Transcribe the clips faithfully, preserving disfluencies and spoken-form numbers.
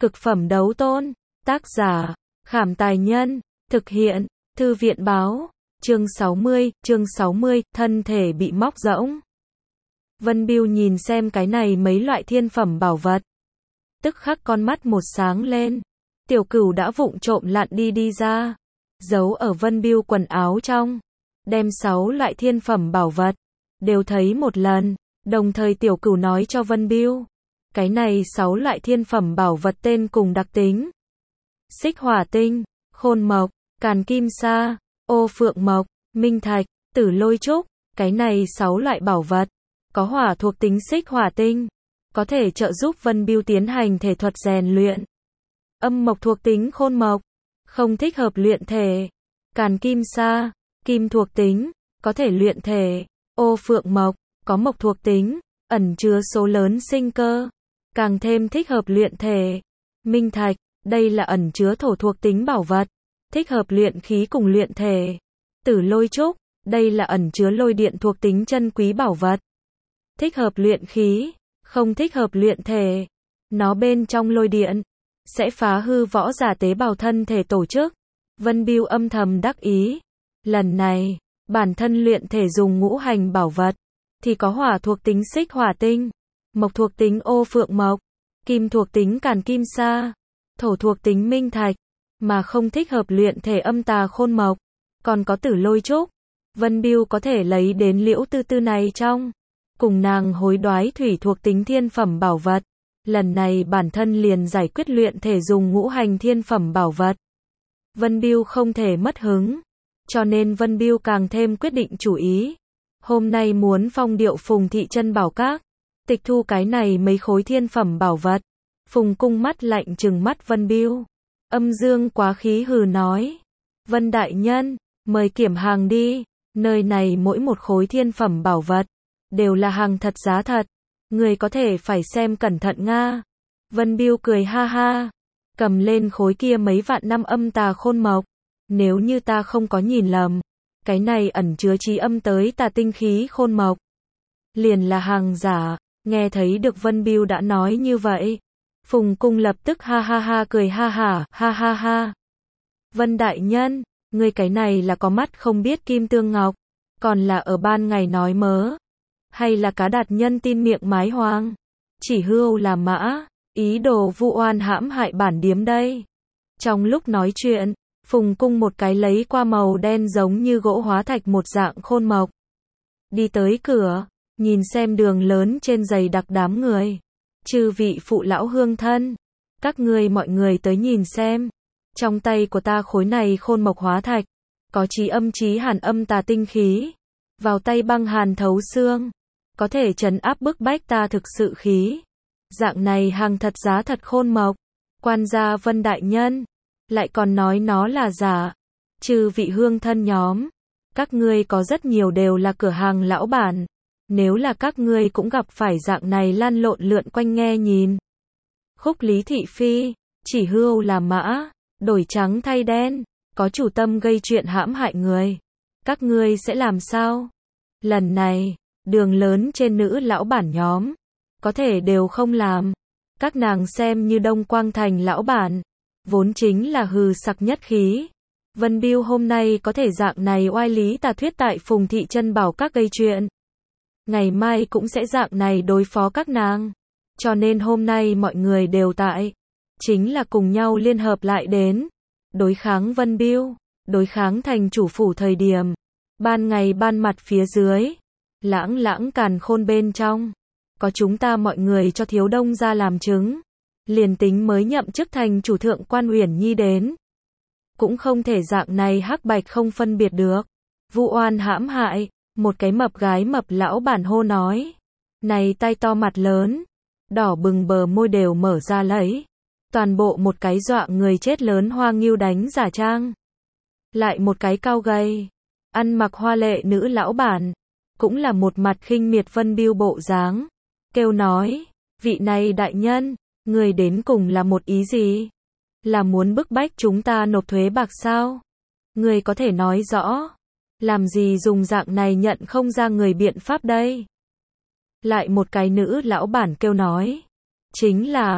Cực phẩm đấu tôn. Tác giả, Khảm Tài Nhân. Thực hiện, Thư viện báo. Chương sáu mươi, chương sáu mươi, thân thể bị móc rỗng. Vân Bưu nhìn xem cái này mấy loại thiên phẩm bảo vật. Tức khắc con mắt một sáng lên. Tiểu Cửu đã vụng trộm lặn đi đi ra. Giấu ở Vân Bưu quần áo trong. Đem sáu loại thiên phẩm bảo vật. Đều thấy một lần. Đồng thời Tiểu Cửu nói cho Vân Bưu. Cái này sáu loại thiên phẩm bảo vật tên cùng đặc tính. Xích hỏa tinh, khôn mộc, càn kim sa, ô phượng mộc, minh thạch, tử lôi trúc. Cái này sáu loại bảo vật. Có hỏa thuộc tính xích hỏa tinh. Có thể trợ giúp Vân Bưu tiến hành thể thuật rèn luyện. Âm mộc thuộc tính khôn mộc. Không thích hợp luyện thể. Càn kim sa, kim thuộc tính. Có thể luyện thể. Ô phượng mộc, có mộc thuộc tính. Ẩn chứa số lớn sinh cơ. Càng thêm thích hợp luyện thể. Minh thạch, đây là ẩn chứa thổ thuộc tính bảo vật. Thích hợp luyện khí cùng luyện thể. Tử lôi trúc, đây là ẩn chứa lôi điện thuộc tính chân quý bảo vật. Thích hợp luyện khí, không thích hợp luyện thể. Nó bên trong lôi điện, sẽ phá hư võ giả tế bào thân thể tổ chức. Vân Bưu âm thầm đắc ý. Lần này, bản thân luyện thể dùng ngũ hành bảo vật, thì có hỏa thuộc tính xích hỏa tinh, mộc thuộc tính ô phượng mộc, kim thuộc tính càn kim sa, thổ thuộc tính minh thạch, mà không thích hợp luyện thể âm tà khôn mộc. Còn có tử lôi trúc. Vân Bưu có thể lấy đến Liễu Tư Tư này trong. Cùng nàng hối đoái thủy thuộc tính thiên phẩm bảo vật. Lần này bản thân liền giải quyết luyện thể dùng ngũ hành thiên phẩm bảo vật. Vân Bưu không thể mất hứng. Cho nên Vân Bưu càng thêm quyết định chủ ý. Hôm nay muốn phong điệu Phùng thị chân bảo các. Tịch thu cái này mấy khối thiên phẩm bảo vật. Phùng cung mắt lạnh trừng mắt Vân Bưu. Âm dương quá khí hừ nói. Vân đại nhân, mời kiểm hàng đi. Nơi này mỗi một khối thiên phẩm bảo vật. Đều là hàng thật giá thật. Người có thể phải xem cẩn thận nga. Vân Bưu cười ha ha. Cầm lên khối kia mấy vạn năm âm tà khôn mộc. Nếu như ta không có nhìn lầm. Cái này ẩn chứa trí âm tới tà tinh khí khôn mộc. Liền là hàng giả. Nghe thấy được Vân Bưu đã nói như vậy. Phùng cung lập tức ha ha ha cười ha hả, ha ha ha. Vân đại nhân, ngươi cái này là có mắt không biết kim tương ngọc. Còn là ở ban ngày nói mớ. Hay là cá đạt nhân tin miệng mái hoang. Chỉ hưu là mã. Ý đồ vu oan hãm hại bản điếm đây. Trong lúc nói chuyện, Phùng cung một cái lấy qua màu đen giống như gỗ hóa thạch một dạng khôn mộc. Đi tới cửa, nhìn xem đường lớn trên dày đặc đám người. Chư vị phụ lão hương thân, các ngươi mọi người tới nhìn xem. Trong tay của ta khối này khôn mộc hóa thạch, có trí âm trí hàn âm tà tinh khí. Vào tay băng hàn thấu xương, có thể trấn áp bức bách ta thực sự khí. Dạng này hàng thật giá thật khôn mộc. Quan gia Vân đại nhân, lại còn nói nó là giả. Chư vị hương thân nhóm, các ngươi có rất nhiều đều là cửa hàng lão bản. Nếu là các ngươi cũng gặp phải dạng này lan lộn lượn quanh nghe nhìn. Khúc Lý thị phi, chỉ hưu là mã, đổi trắng thay đen, có chủ tâm gây chuyện hãm hại người. Các ngươi sẽ làm sao? Lần này, đường lớn trên nữ lão bản nhóm, có thể đều không làm. Các nàng xem như Đông Quang Thành lão bản, vốn chính là hừ sặc nhất khí. Vân Bưu hôm nay có thể dạng này oai lý tà thuyết tại Phùng thị chân bảo các gây chuyện. Ngày mai cũng sẽ dạng này đối phó các nàng. Cho nên hôm nay mọi người đều tại. Chính là cùng nhau liên hợp lại đến. Đối kháng Vân Bưu. Đối kháng thành chủ phủ thời điểm. Ban ngày ban mặt phía dưới. Lãng lãng càn khôn bên trong. Có chúng ta mọi người cho thiếu đông ra làm chứng. Liền tính mới nhậm chức thành chủ thượng quan Uyển Nhi đến. Cũng không thể dạng này hắc bạch không phân biệt được. Vu oan hãm hại. Một cái mập gái mập lão bản hô nói. Này tay to mặt lớn. Đỏ bừng bờ môi đều mở ra lấy. Toàn bộ một cái dọa người chết lớn hoa ngưu đánh giả trang. Lại một cái cao gầy. Ăn mặc hoa lệ nữ lão bản. Cũng là một mặt khinh miệt Vân Bưu bộ dáng. Kêu nói. Vị này đại nhân. Người đến cùng là một ý gì? Là muốn bức bách chúng ta nộp thuế bạc sao? Người có thể nói rõ. Làm gì dùng dạng này nhận không ra người biện pháp đây? Lại một cái nữ lão bản kêu nói. Chính là,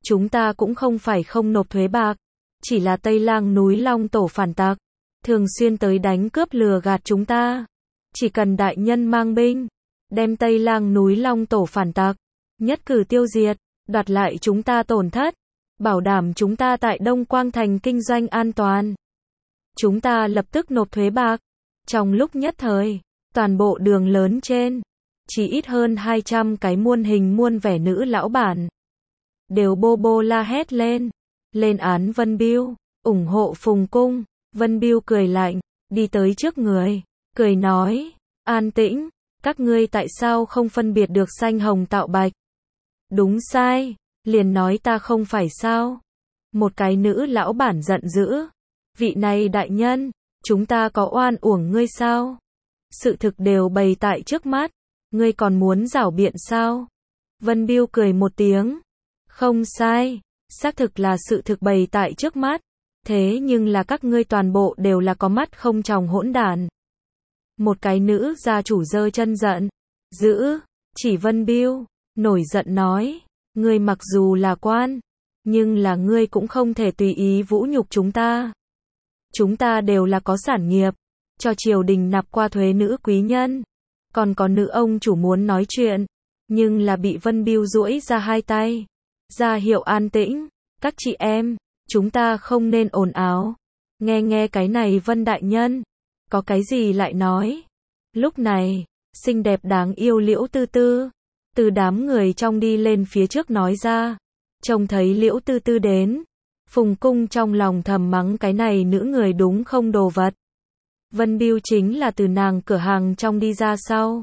chúng ta cũng không phải không nộp thuế bạc, chỉ là Tây Lang núi Long Tổ phản tặc, thường xuyên tới đánh cướp lừa gạt chúng ta. Chỉ cần đại nhân mang binh, đem Tây Lang núi Long Tổ phản tặc, nhất cử tiêu diệt, đoạt lại chúng ta tổn thất, bảo đảm chúng ta tại Đông Quang Thành kinh doanh an toàn. Chúng ta lập tức nộp thuế bạc. Trong lúc nhất thời, toàn bộ đường lớn trên, chỉ ít hơn hai trăm cái muôn hình muôn vẻ nữ lão bản, đều bô bô la hét lên, lên án Vân Biêu, ủng hộ Phùng Cung. Vân Biêu cười lạnh, đi tới trước người, cười nói, an tĩnh, các ngươi tại sao không phân biệt được xanh hồng tạo bạch? Đúng sai, liền nói ta không phải sao? Một cái nữ lão bản giận dữ, vị này đại nhân, chúng ta có oan uổng ngươi sao? Sự thực đều bày tại trước mắt, ngươi còn muốn giảo biện sao? Vân Biêu cười một tiếng, không sai, xác thực là sự thực bày tại trước mắt, thế nhưng là các ngươi toàn bộ đều là có mắt không tròng hỗn đản. Một cái nữ gia chủ giơ chân giận, dữ, chỉ Vân Biêu, nổi giận nói, ngươi mặc dù là quan, nhưng là ngươi cũng không thể tùy ý vũ nhục chúng ta. Chúng ta đều là có sản nghiệp, cho triều đình nạp qua thuế nữ quý nhân. Còn có nữ ông chủ muốn nói chuyện, nhưng là bị Vân Biêu duỗi ra hai tay, ra hiệu an tĩnh, các chị em, chúng ta không nên ồn ào. Nghe nghe cái này Vân đại nhân, có cái gì lại nói. Lúc này, xinh đẹp đáng yêu Liễu Tư Tư, từ đám người trong đi lên phía trước nói ra. Trông thấy Liễu Tư Tư đến, Phùng Cung trong lòng thầm mắng cái này nữ người đúng không đồ vật. Vân Biêu chính là từ nàng cửa hàng trong đi ra sau,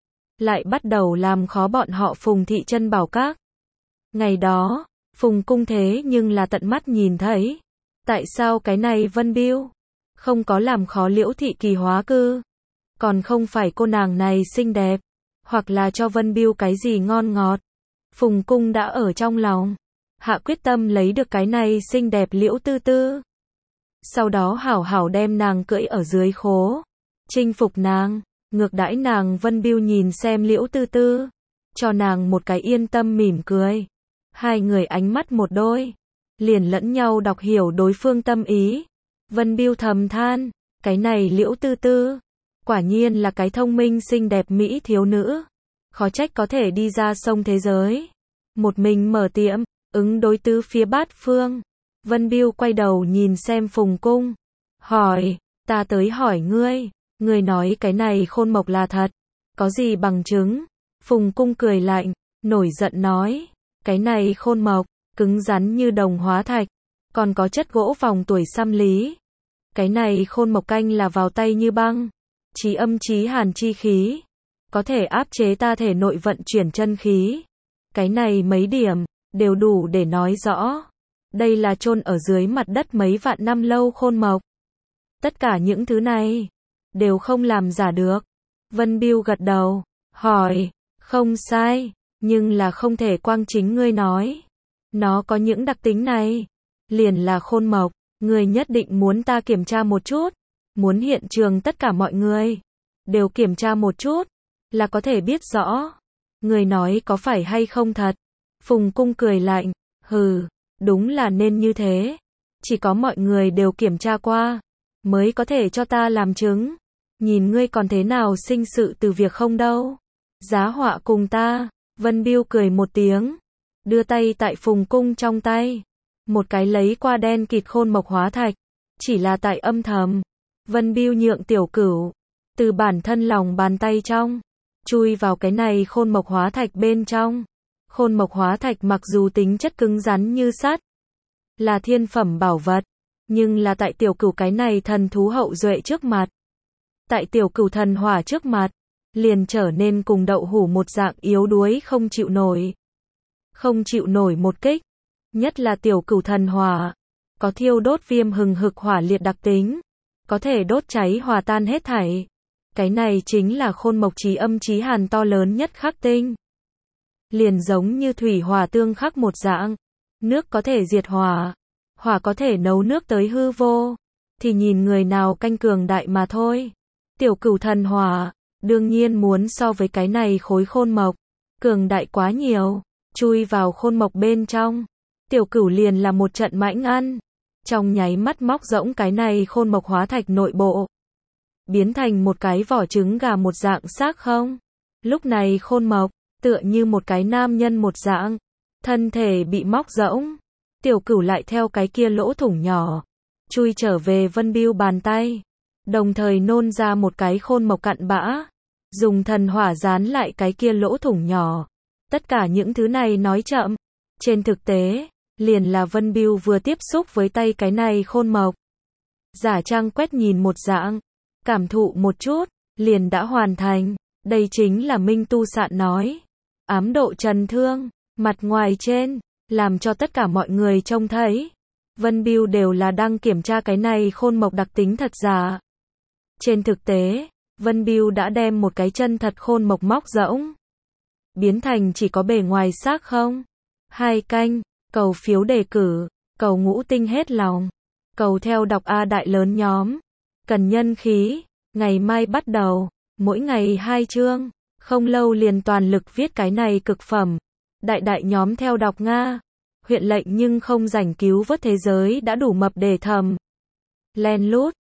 lại bắt đầu làm khó bọn họ Phùng thị chân bảo các. Ngày đó, Phùng Cung thế nhưng là tận mắt nhìn thấy, tại sao cái này Vân Biêu không có làm khó Liễu thị kỳ hóa cư, còn không phải cô nàng này xinh đẹp, hoặc là cho Vân Biêu cái gì ngon ngọt. Phùng Cung đã ở trong lòng hạ quyết tâm lấy được cái này xinh đẹp Liễu Tư Tư, sau đó hảo hảo đem nàng cưỡi ở dưới khố, chinh phục nàng, ngược đãi nàng. Vân Biêu nhìn xem Liễu Tư Tư, cho nàng một cái yên tâm mỉm cười. Hai người ánh mắt một đôi, liền lẫn nhau đọc hiểu đối phương tâm ý. Vân Biêu thầm than, cái này Liễu Tư Tư, quả nhiên là cái thông minh xinh đẹp mỹ thiếu nữ, khó trách có thể đi ra sông thế giới, một mình mở tiệm, ứng đối tứ phía bát phương. Vân Biêu quay đầu nhìn xem Phùng Cung, hỏi, ta tới hỏi ngươi, ngươi nói cái này khôn mộc là thật, có gì bằng chứng? Phùng Cung cười lạnh, nổi giận nói, cái này khôn mộc, cứng rắn như đồng hóa thạch, còn có chất gỗ vòng tuổi xăm lý. Cái này khôn mộc canh là vào tay như băng, chí âm chí hàn chi khí, có thể áp chế ta thể nội vận chuyển chân khí. Cái này mấy điểm, đều đủ để nói rõ. Đây là chôn ở dưới mặt đất mấy vạn năm lâu khôn mộc. Tất cả những thứ này, đều không làm giả được. Vân Biêu gật đầu, hỏi, không sai, nhưng là không thể quang chính ngươi nói. Nó có những đặc tính này, liền là khôn mộc, ngươi nhất định muốn ta kiểm tra một chút, muốn hiện trường tất cả mọi người, đều kiểm tra một chút, là có thể biết rõ. Ngươi nói có phải hay không thật? Phùng Cung cười lạnh, hừ, đúng là nên như thế. Chỉ có mọi người đều kiểm tra qua, mới có thể cho ta làm chứng. Nhìn ngươi còn thế nào sinh sự từ việc không đâu. Giá họa cùng ta. Vân Biêu cười một tiếng, đưa tay tại Phùng Cung trong tay, một cái lấy qua đen kịt khôn mộc hóa thạch, chỉ là tại âm thầm. Vân Biêu nhượng tiểu cửu, từ bản thân lòng bàn tay trong, chui vào cái này khôn mộc hóa thạch bên trong. Khôn mộc hóa thạch mặc dù tính chất cứng rắn như sắt, là thiên phẩm bảo vật, nhưng là tại tiểu cửu cái này thần thú hậu duệ trước mặt, tại tiểu cửu thần hỏa trước mặt, liền trở nên cùng đậu hũ một dạng yếu đuối không chịu nổi. Không chịu nổi một kích, nhất là tiểu cửu thần hỏa, có thiêu đốt viêm hừng hực hỏa liệt đặc tính, có thể đốt cháy hòa tan hết thảy. Cái này chính là khôn mộc chí âm chí hàn to lớn nhất khắc tinh. Liền giống như thủy hỏa tương khắc một dạng, nước có thể diệt hỏa, hỏa có thể nấu nước tới hư vô, thì nhìn người nào canh cường đại mà thôi. Tiểu cửu thần hỏa, đương nhiên muốn so với cái này khối khôn mộc, cường đại quá nhiều, chui vào khôn mộc bên trong, Tiểu Cửu liền là một trận mãnh ăn. Trong nháy mắt móc rỗng cái này khôn mộc hóa thạch nội bộ. Biến thành một cái vỏ trứng gà một dạng xác không. Lúc này khôn mộc, tựa như một cái nam nhân một dạng. Thân thể bị móc rỗng. Tiểu Cửu lại theo cái kia lỗ thủng nhỏ. Chui trở về Vân Bưu bàn tay. Đồng thời nôn ra một cái khôn mộc cặn bã. Dùng thần hỏa dán lại cái kia lỗ thủng nhỏ. Tất cả những thứ này nói chậm. Trên thực tế, liền là Vân Bưu vừa tiếp xúc với tay cái này khôn mộc. Giả trang quét nhìn một dạng. Cảm thụ một chút, liền đã hoàn thành. Đây chính là Minh Tu Sạn nói. Ám độ trần thương, mặt ngoài trên, làm cho tất cả mọi người trông thấy. Vân Bưu đều là đang kiểm tra cái này khôn mộc đặc tính thật giả. Trên thực tế, Vân Bưu đã đem một cái chân thật khôn mộc móc rỗng. Biến thành chỉ có bề ngoài xác không. Hai canh, cầu phiếu đề cử, cầu ngũ tinh hết lòng. Cầu theo đọc A đại lớn nhóm. Cần nhân khí, ngày mai bắt đầu, mỗi ngày hai chương. Không lâu liền toàn lực viết cái này cực phẩm. Đại đại nhóm theo đọc Nga. Huyện lệnh nhưng không rảnh cứu vớt thế giới đã đủ mập để thầm. Len lút.